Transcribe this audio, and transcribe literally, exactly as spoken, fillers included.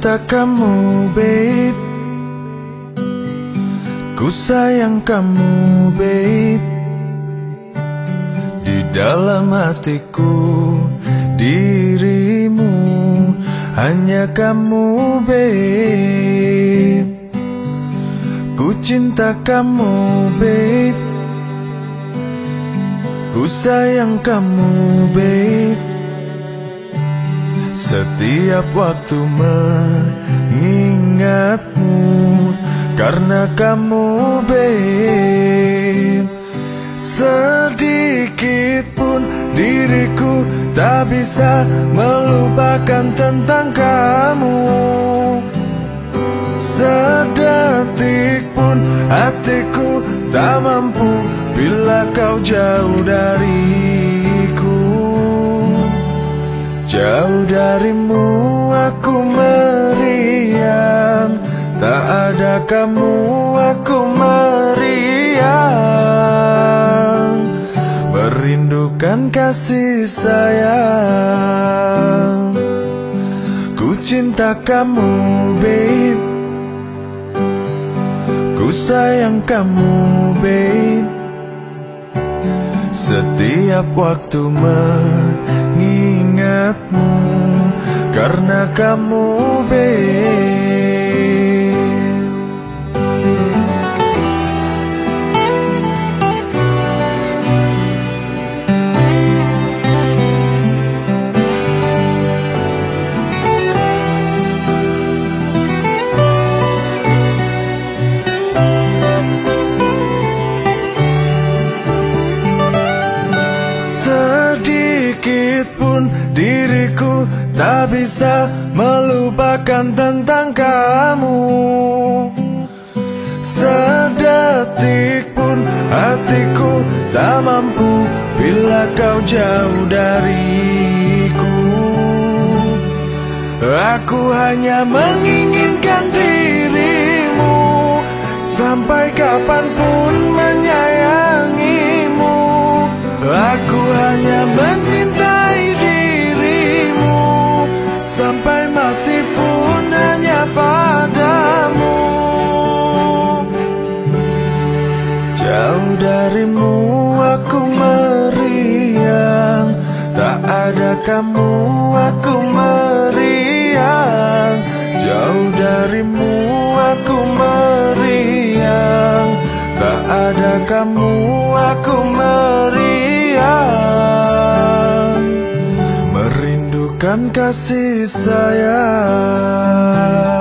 cinta kamu, babe. Ku sayang kamu, babe. Di dalam hatiku, dirimu, hanya kamu, babe. Ku cinta kamu, babe. Ku sayang kamu, babe. Setiap waktu mengingatmu, karena kamu, babe. Sedikit pun diriku tak bisa melupakan tentang kamu. Sedetik pun hatiku tak mampu bila kau jauh dariku. Jauh darimu aku meriang, tak ada kamu aku meriang. Merindukan kasih sayang. Ku cinta kamu, babe. Ku sayang kamu, babe. Setiap waktu mengingatmu, karena kamu, babe. Sedikit pun diriku tak bisa melupakan tentang kamu. Sedetik pun hatiku tak mampu bila kau jauh dariku. Aku hanya menginginkan dirimu, sampai kapanpun menyayangimu. Aku hanya mencintai dirimu, sampai mati pun hanya padamu. Jauh darimu aku meriang, tak ada kamu aku meriang. Jauh darimu aku meriang, tak ada kamu aku meriang. Merindukan kasih sayang.